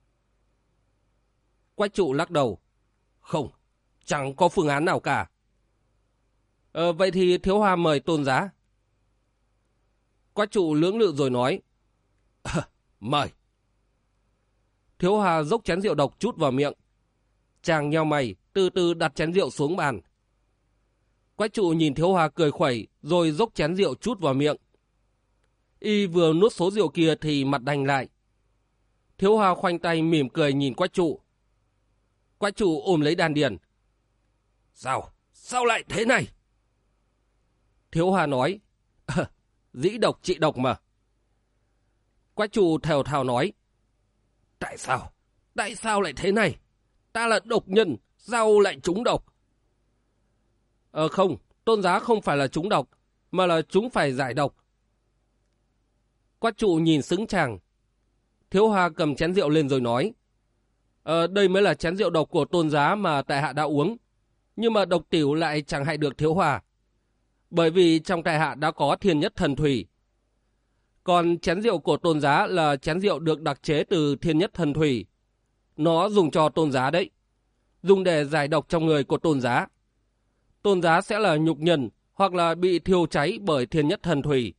S1: Quách trụ lắc đầu. Không, chẳng có phương án nào cả. Vậy thì Thiếu Hoa mời tôn giá. Quách trụ lưỡng lự rồi nói. Mời. Thiếu Hoa dốc chén rượu độc chút vào miệng. Chàng nheo mày, từ từ đặt chén rượu xuống bàn. Quách trụ nhìn Thiếu Hoa cười khuẩy, rồi dốc chén rượu chút vào miệng. Y vừa nuốt số rượu kia thì mặt đành lại. Thiếu Hoa khoanh tay mỉm cười nhìn Quách trụ. Quách trụ ôm lấy đan điền. Sao? sao lại thế này? Thiếu Hòa nói, dĩ độc trị độc mà. Quách trụ thều thào nói, tại sao lại thế này? Ta là độc nhân, sao lại trúng độc? Không, tôn giá không phải là trúng độc, mà là chúng phải giải độc. Quách trụ nhìn sững chàng. Thiếu Hòa cầm chén rượu lên rồi nói, đây mới là chén rượu độc của tôn giá mà tại hạ đã uống, nhưng mà độc tiểu lại chẳng hại được Thiếu Hòa, bởi vì trong tại hạ đã có thiên nhất thần thủy. Còn chén rượu của tôn giá là chén rượu được đặc chế từ thiên nhất thần thủy. Nó dùng cho tôn giá đấy, dùng để giải độc trong người của tôn giá. Tôn giá sẽ là nhục nhân hoặc là bị thiêu cháy bởi thiên nhất thần thủy.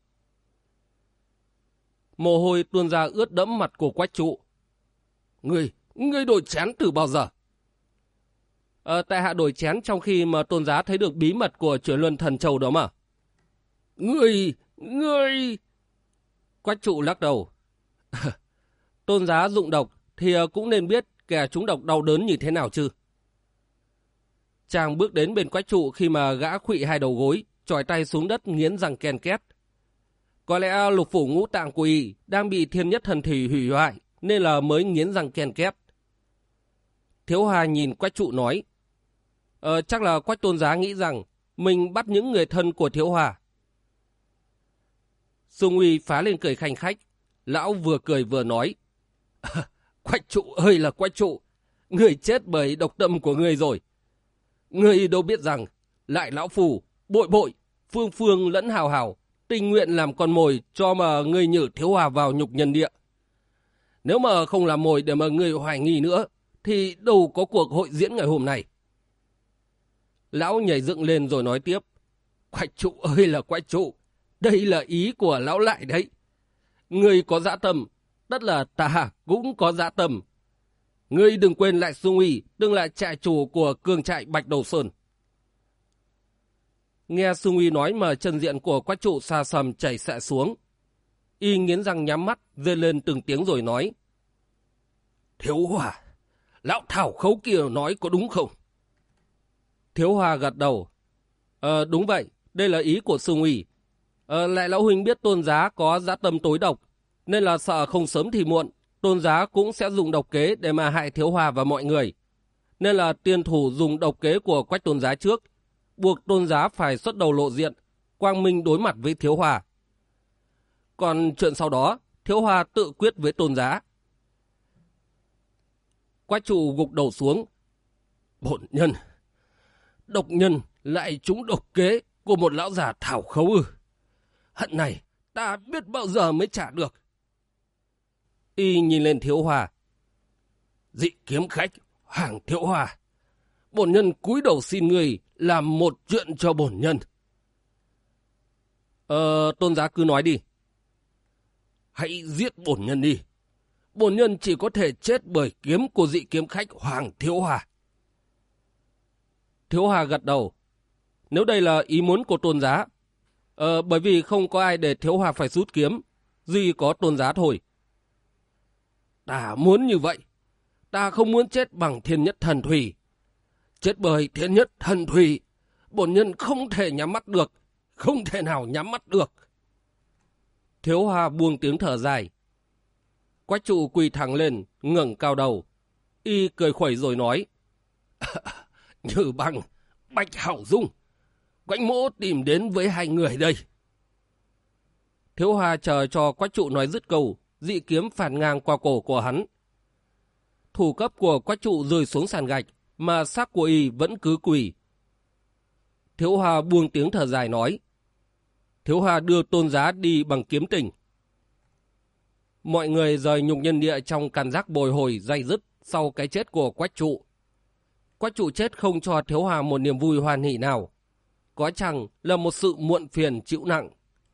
S1: Mồ hôi tuôn ra ướt đẫm mặt của Quách trụ. Ngươi đổi chén từ bao giờ? Tại hạ đổi chén trong khi mà tôn giá thấy được bí mật của Chuyển Luân Thần Châu đó mà. Ngươi... Quách trụ lắc đầu. Tôn giá dụng độc thì cũng nên biết kẻ trúng độc đau đớn như thế nào chứ. Chàng bước đến bên Quách trụ khi mà gã khuỵu hai đầu gối, chỏi tay xuống đất nghiến răng ken két. Có lẽ lục phủ ngũ tạng của y đang bị thiên nhất thần thủy hủy hoại nên là mới nghiến răng ken két. Thiếu Hòa nhìn Quách trụ nói, chắc là Quách tôn giá nghĩ rằng mình bắt những người thân của Thiếu Hòa. Sung Uy phá lên cười khanh khách. Lão vừa cười vừa nói, Quách trụ ơi là Quách trụ, người chết bởi độc tâm của người rồi. Người đâu biết rằng lại lão phù, bội, phương phương lẫn hào hào tình nguyện làm con mồi cho mà người nhử Thiếu Hòa vào nhục nhân địa. Nếu mà không làm mồi để mà người hoài nghi nữa thì đâu có cuộc hội diễn ngày hôm nay. Lão nhảy dựng lên rồi nói tiếp, Quách trụ ơi là Quách trụ, đây là ý của lão lại đấy. Người có dã tâm, tất là ta cũng có dã tâm. Ngươi đừng quên lại Sung Uy, đừng lại trại chủ của cường trại Bạch Đầu Sơn. Nghe Sung Uy nói mà chân diện của Quách trụ xa sầm chảy xệ xuống. Y nghiến răng nhắm mắt, rên lên từng tiếng rồi nói, Thiếu Hòa, lão thảo khấu kia nói có đúng không? Thiếu Hòa gật đầu. Đúng vậy, đây là ý của Sung Uy. Lại lão huynh biết tôn giá có dã tâm tối độc, nên là sợ không sớm thì muộn, tôn giá cũng sẽ dùng độc kế để mà hại Thiếu Hòa và mọi người. Nên là tiên thủ dùng độc kế của Quách tôn giá trước, buộc tôn giá phải xuất đầu lộ diện, quang minh đối mặt với Thiếu Hòa. Còn chuyện sau đó, Thiếu Hòa tự quyết với tôn giá. Quách trụ gục đầu xuống. Bổn nhân, độc nhân lại trúng độc kế của một lão già thảo khấu ư? Hận này ta biết bao giờ mới trả được. Y nhìn lên Thiếu Hòa. Dị kiếm khách, Hoàng Thiếu Hòa, bổn nhân cúi đầu xin người làm một chuyện cho bổn nhân. Tôn giá cứ nói đi. Hãy giết bổn nhân đi. Bổn nhân chỉ có thể chết bởi kiếm của dị kiếm khách Hoàng Thiếu Hòa. Thiếu Hòa gật đầu. Nếu đây là ý muốn của tôn giá, bởi vì không có ai để Thiếu Hòa phải rút kiếm, duy có tôn giá thôi. Ta muốn như vậy. Ta không muốn chết bằng thiên nhất thần thủy. Chết bởi thiên nhất thần thủy, bổn nhân không thể nhắm mắt được, không thể nào nhắm mắt được. Thiếu Hòa buông tiếng thở dài. Quách trụ quỳ thẳng lên, ngẩng cao đầu. Y cười khuẩy rồi nói, Như Bằng, Bạch Hảo Dung, Quách mỗ tìm đến với hai người đây. Thiếu Hòa chờ cho Quách trụ nói dứt câu, dị kiếm phản ngang qua cổ của hắn. Thủ cấp của Quách trụ rơi xuống sàn gạch, mà xác của y vẫn cứ quỳ. Thiếu Hòa buông tiếng thở dài nói, Thiếu Hòa đưa tôn giá đi bằng kiếm tình. Mọi người rời nhục nhân địa trong cảm giác bồi hồi day dứt sau cái chết của Quách trụ. Quách trụ chết không cho Thiếu Hòa một niềm vui hoan hỉ nào, có chăng là một sự muộn phiền chịu nặng.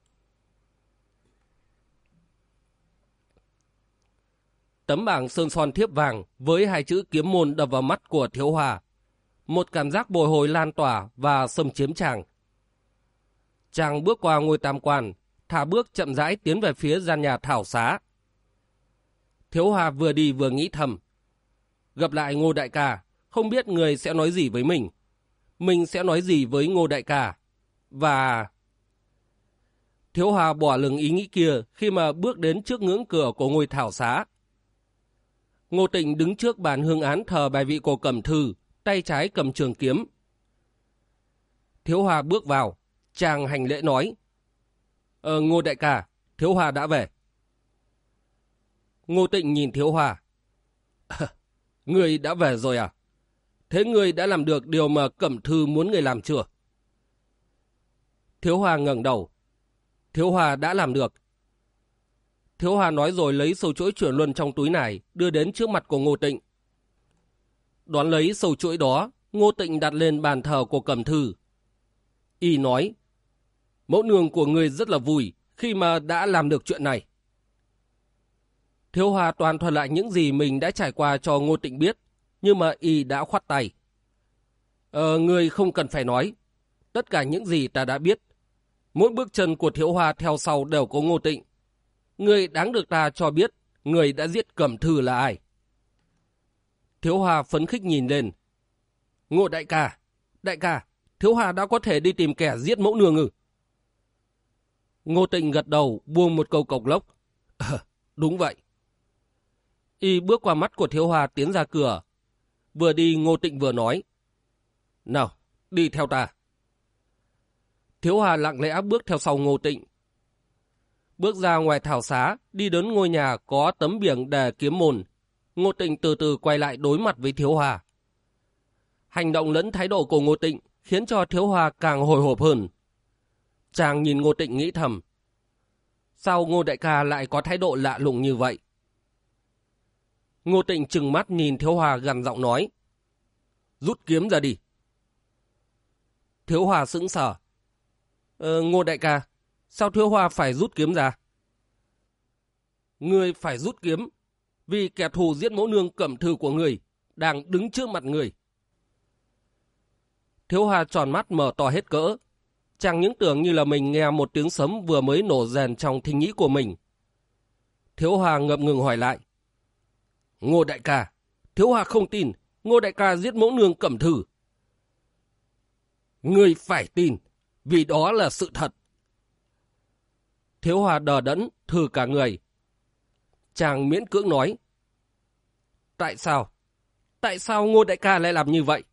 S1: Tấm bảng sơn son thiếp vàng với hai chữ kiếm môn đập vào mắt của Thiếu Hòa. Một cảm giác bồi hồi lan tỏa và xâm chiếm chàng. Chàng bước qua ngôi tam quan, thả bước chậm rãi tiến về phía gian nhà thảo xá. Thiếu Hòa vừa đi vừa nghĩ thầm. Gặp lại Ngô đại ca, không biết người sẽ nói gì với mình. mình sẽ nói gì với Ngô đại ca. Và... Thiếu Hòa bỏ lửng ý nghĩ kia khi mà bước đến trước ngưỡng cửa của ngôi thảo xá. Ngô Tịnh đứng trước bàn hương án thờ bài vị của Cẩm Thư, tay trái cầm trường kiếm. Thiếu Hòa bước vào, chàng hành lễ nói: Ngô đại ca, Thiếu Hòa đã về. Ngô Tịnh nhìn Thiếu Hòa: Ngươi đã về rồi à? Thế ngươi đã làm được điều mà Cẩm Thư muốn ngươi làm chưa? Thiếu Hòa ngẩng đầu: Thiếu Hòa đã làm được. Thiếu Hòa nói rồi lấy sâu chuỗi chuyển luân trong túi này đưa đến trước mặt của Ngô Tịnh. Đón lấy sâu chuỗi đó, Ngô Tịnh đặt lên bàn thờ của Cẩm Thư. Y nói: Mẫu nương của ngươi rất là vui khi mà đã làm được chuyện này. Thiếu Hòa toàn thuật lại những gì mình đã trải qua cho Ngô Tịnh biết, nhưng mà Y đã khoát tay. Ngươi không cần phải nói. Tất cả những gì ta đã biết. Mỗi bước chân của Thiếu Hòa theo sau đều có Ngô Tịnh. Ngươi đáng được ta cho biết người đã giết Cẩm Thư là ai. Thiếu Hòa phấn khích nhìn lên: Ngô đại ca, Thiếu Hòa đã có thể đi tìm kẻ giết mẫu nương ư? Ngô Tịnh gật đầu buông một câu cộc lốc: Đúng vậy. Y bước qua mắt của Thiếu Hòa tiến ra cửa. Vừa đi Ngô Tịnh vừa nói: Nào, đi theo ta. Thiếu Hòa lặng lẽ bước theo sau Ngô Tịnh. Bước ra ngoài thảo xá, đi đến ngôi nhà có tấm biển đề kiếm môn. Ngô Tịnh từ từ quay lại đối mặt với Thiếu Hòa. Hành động lẫn thái độ của Ngô Tịnh khiến cho Thiếu Hòa càng hồi hộp hơn. Chàng nhìn Ngô Tịnh nghĩ thầm: Sao Ngô đại ca lại có thái độ lạ lùng như vậy? Ngô Tịnh trừng mắt nhìn Thiếu Hòa gằn giọng nói: Rút kiếm ra đi. Thiếu Hòa sững sờ: Ngô đại ca, sao Thiếu Hòa phải rút kiếm ra? Ngươi phải rút kiếm vì kẻ thù giết mẫu nương Cẩm Thư của ngươi đang đứng trước mặt ngươi. Thiếu Hòa tròn mắt mở to hết cỡ. Chàng những tưởng như là mình nghe một tiếng sấm vừa mới nổ rèn trong thính nhĩ của mình. Thiếu Hòa ngập ngừng hỏi lại: Ngô đại ca, Thiếu Hòa không tin Ngô đại ca giết mẫu nương Cẩm Thư. Ngươi phải tin, vì đó là sự thật. Thiếu Hòa đờ đẫn, thừ cả người. Chàng miễn cưỡng nói: Tại sao? Tại sao Ngô đại ca lại làm như vậy?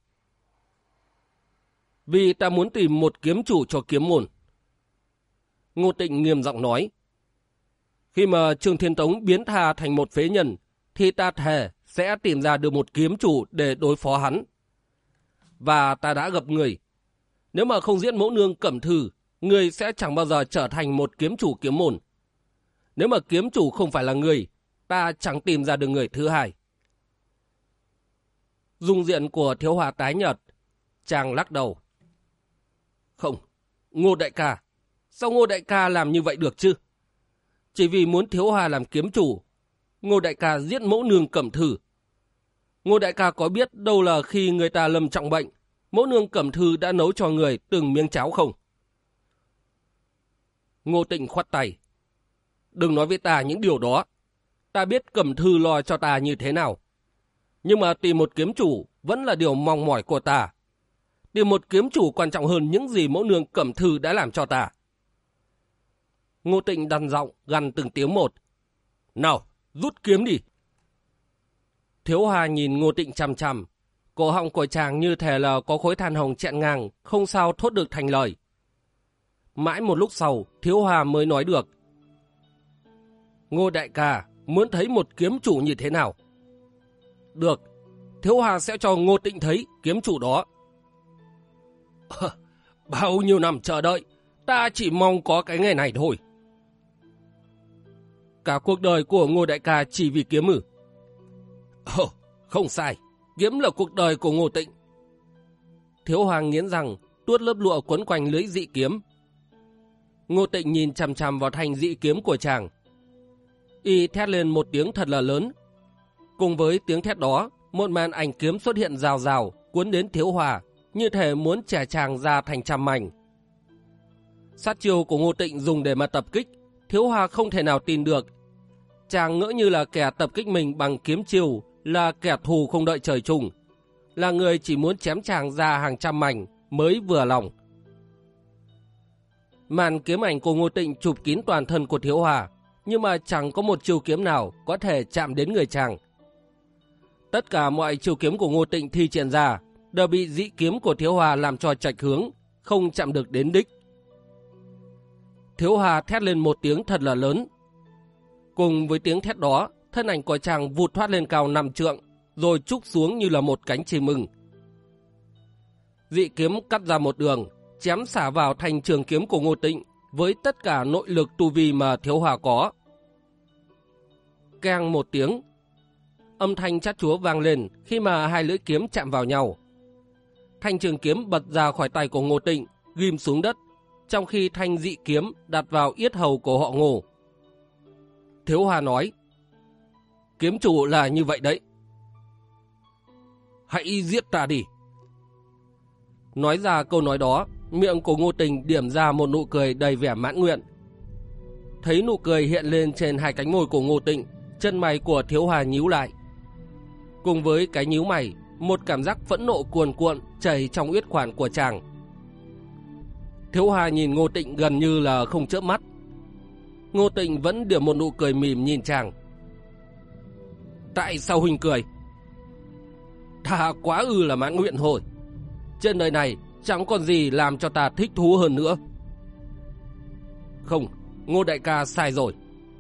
S1: Vì ta muốn tìm một kiếm chủ cho kiếm môn. Ngô Tịnh nghiêm giọng nói: Khi mà Trương Thiên Tống biến tha thành một phế nhân, thì ta thề sẽ tìm ra được một kiếm chủ để đối phó hắn. Và ta đã gặp người. Nếu mà không giết mẫu nương Cẩm Thư, người sẽ chẳng bao giờ trở thành một kiếm chủ kiếm môn. Nếu mà kiếm chủ không phải là người, ta chẳng tìm ra được người thứ hai. Dung diện của Thiếu Hòa tái nhợt. Chàng lắc đầu: Không, Ngô đại ca, sao Ngô đại ca làm như vậy được chứ? Chỉ vì muốn Thiếu Hòa làm kiếm chủ, Ngô đại ca giết mẫu nương Cẩm Thư. Ngô đại ca có biết đâu là khi người ta lâm trọng bệnh, mẫu nương Cẩm Thư đã nấu cho người từng miếng cháo không? Ngô Tịnh khoát tay: Đừng nói với ta những điều đó. Ta biết Cẩm Thư lo cho ta như thế nào. Nhưng mà tìm một kiếm chủ vẫn là điều mong mỏi của ta. Tìm một kiếm chủ quan trọng hơn những gì mẫu nương Cẩm Thư đã làm cho ta. Ngô Tịnh đằn giọng gằn từng tiếng một: Nào, rút kiếm đi. Thiếu Hòa nhìn Ngô Tịnh chằm chằm. Cổ họng của chàng như thể là có khối than hồng chẹn ngang, không sao thốt được thành lời. Mãi một lúc sau, Thiếu Hòa mới nói được: Ngô đại ca muốn thấy một kiếm chủ như thế nào? Được, Thiếu Hòa sẽ cho Ngô Tịnh thấy kiếm chủ đó. Bao nhiêu năm chờ đợi, ta chỉ mong có cái ngày này thôi. Cả cuộc đời của Ngô đại ca chỉ vì kiếm ư? Không sai, kiếm là cuộc đời của Ngô Tịnh. Thiếu Hòa nghiến răng, tuốt lớp lụa quấn quanh lưỡi dị kiếm. Ngô Tịnh nhìn chằm chằm vào thanh dị kiếm của chàng. Y thét lên một tiếng thật là lớn. Cùng với tiếng thét đó, một màn ảnh kiếm xuất hiện rào rào, cuốn đến Thiếu Hòa, như thể muốn chẻ chàng ra thành trăm mảnh. Sát chiêu của Ngô Tịnh dùng để mà tập kích, Thiếu Hòa không thể nào tin được. Chàng ngỡ như là kẻ tập kích mình bằng kiếm chiêu, là kẻ thù không đợi trời chung, là người chỉ muốn chém chàng ra hàng trăm mảnh, mới vừa lòng. Màn kiếm ảnh của Ngô Tịnh chụp kín toàn thân của Thiếu Hòa, nhưng mà chẳng có một chiêu kiếm nào có thể chạm đến người chàng. Tất cả mọi chiêu kiếm của Ngô Tịnh thi triển ra đều bị dị kiếm của Thiếu Hòa làm cho chệch hướng, không chạm được đến đích. Thiếu Hòa thét lên một tiếng thật là lớn. Cùng với tiếng thét đó, thân ảnh của chàng vụt thoát lên cao 5 trượng, rồi trúc xuống như là một cánh chim ưng. Dị kiếm cắt ra một đường, chém xả vào thành trường kiếm của Ngô Tịnh với tất cả nội lực tu vi mà Thiếu Hòa có. Keng một tiếng, âm thanh chát chúa vang lên khi mà hai lưỡi kiếm chạm vào nhau. Thanh trường kiếm bật ra khỏi tay của Ngô Tịnh, ghim xuống đất, trong khi thanh dị kiếm đặt vào yết hầu của họ Ngô. Thiếu Hòa nói, kiếm chủ là như vậy đấy. Hãy giết ta đi. Nói ra câu nói đó, miệng của Ngô Tịnh điểm ra một nụ cười đầy vẻ mãn nguyện. Thấy nụ cười hiện lên trên hai cánh môi của Ngô Tịnh, chân mày của Thiếu Hòa nhíu lại. Cùng với cái nhíu mày, một cảm giác phẫn nộ cuồn cuộn chảy trong huyết quản của chàng. Thiếu Hòa nhìn Ngô Tịnh gần như là không chớp mắt. Ngô Tịnh vẫn điểm một nụ cười mỉm nhìn chàng. Tại sao huynh cười? Ta quá là mãn nguyện rồi. Trên đời này chẳng còn gì làm cho ta thích thú hơn nữa. Không, Ngô đại ca sai rồi.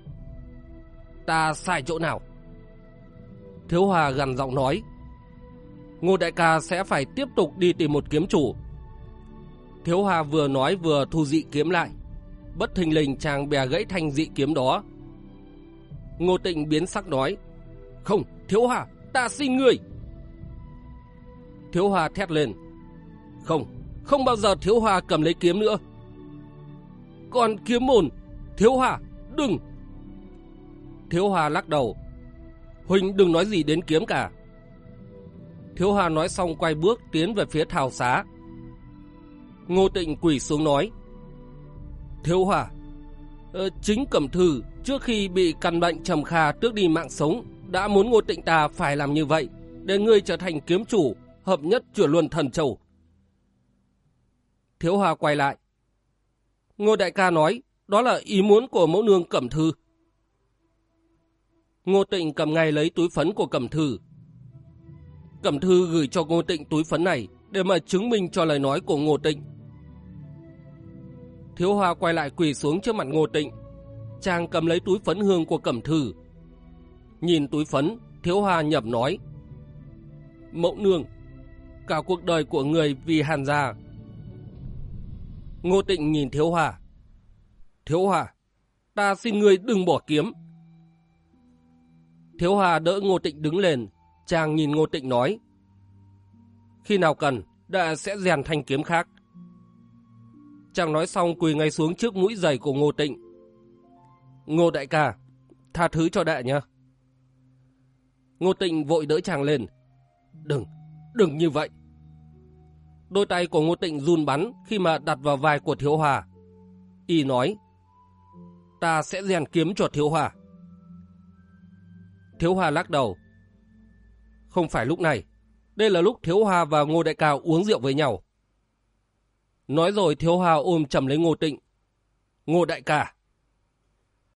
S1: Ta sai chỗ nào? Thiếu Hòa gằn giọng nói. Ngô đại ca sẽ phải tiếp tục đi tìm một kiếm chủ. Thiếu Hòa vừa nói vừa thu dị kiếm lại. Bất thình lình chàng bè gãy thanh dị kiếm đó. Ngô Tịnh biến sắc nói, không, Thiếu Hòa, ta xin ngươi. Thiếu Hòa thét lên, không, không bao giờ Thiếu Hòa cầm lấy kiếm nữa. Còn kiếm môn, Thiếu Hòa, đừng. Thiếu Hòa lắc đầu, huynh đừng nói gì đến kiếm cả. Thiếu Hòa nói xong quay bước tiến về phía thảo xá. Ngô Tịnh quỳ xuống nói, Thiếu Hòa, chính Cẩm Thư trước khi bị căn bệnh trầm kha tước đi mạng sống đã muốn Ngô Tịnh ta phải làm như vậy để ngươi trở thành kiếm chủ hợp nhất Chuyển Luân Thần Châu. Thiếu Hòa quay lại, Ngô đại ca nói đó là ý muốn của mẫu nương Cẩm Thư. Ngô Tịnh cầm ngay lấy túi phấn của Cẩm Thư. Cẩm Thư gửi cho Ngô Tịnh túi phấn này để mà chứng minh cho lời nói của Ngô Tịnh. Thiếu Hòa quay lại quỳ xuống trước mặt Ngô Tịnh. Chàng cầm lấy túi phấn hương của Cẩm Thư. Nhìn túi phấn, Thiếu Hòa nhập nói, mẫu nương, cả cuộc đời của người vì Hàn gia. Ngô Tịnh nhìn Thiếu Hòa, Thiếu Hòa, ta xin ngươi đừng bỏ kiếm. Thiếu Hòa đỡ Ngô Tịnh đứng lên. Chàng nhìn Ngô Tịnh nói, khi nào cần, đệ sẽ rèn thanh kiếm khác. Chàng nói xong quỳ ngay xuống trước mũi giày của Ngô Tịnh. Ngô đại ca, tha thứ cho đệ nhé. Ngô Tịnh vội đỡ chàng lên. Đừng như vậy. Đôi tay của Ngô Tịnh run bắn khi mà đặt vào vai của Thiếu Hòa. Y nói, ta sẽ rèn kiếm cho Thiếu Hòa. Thiếu Hòa lắc đầu, không phải lúc này. Đây là lúc Thiếu Hòa và Ngô đại ca uống rượu với nhau. Nói rồi Thiếu Hòa ôm chầm lấy Ngô Tịnh. Ngô đại ca,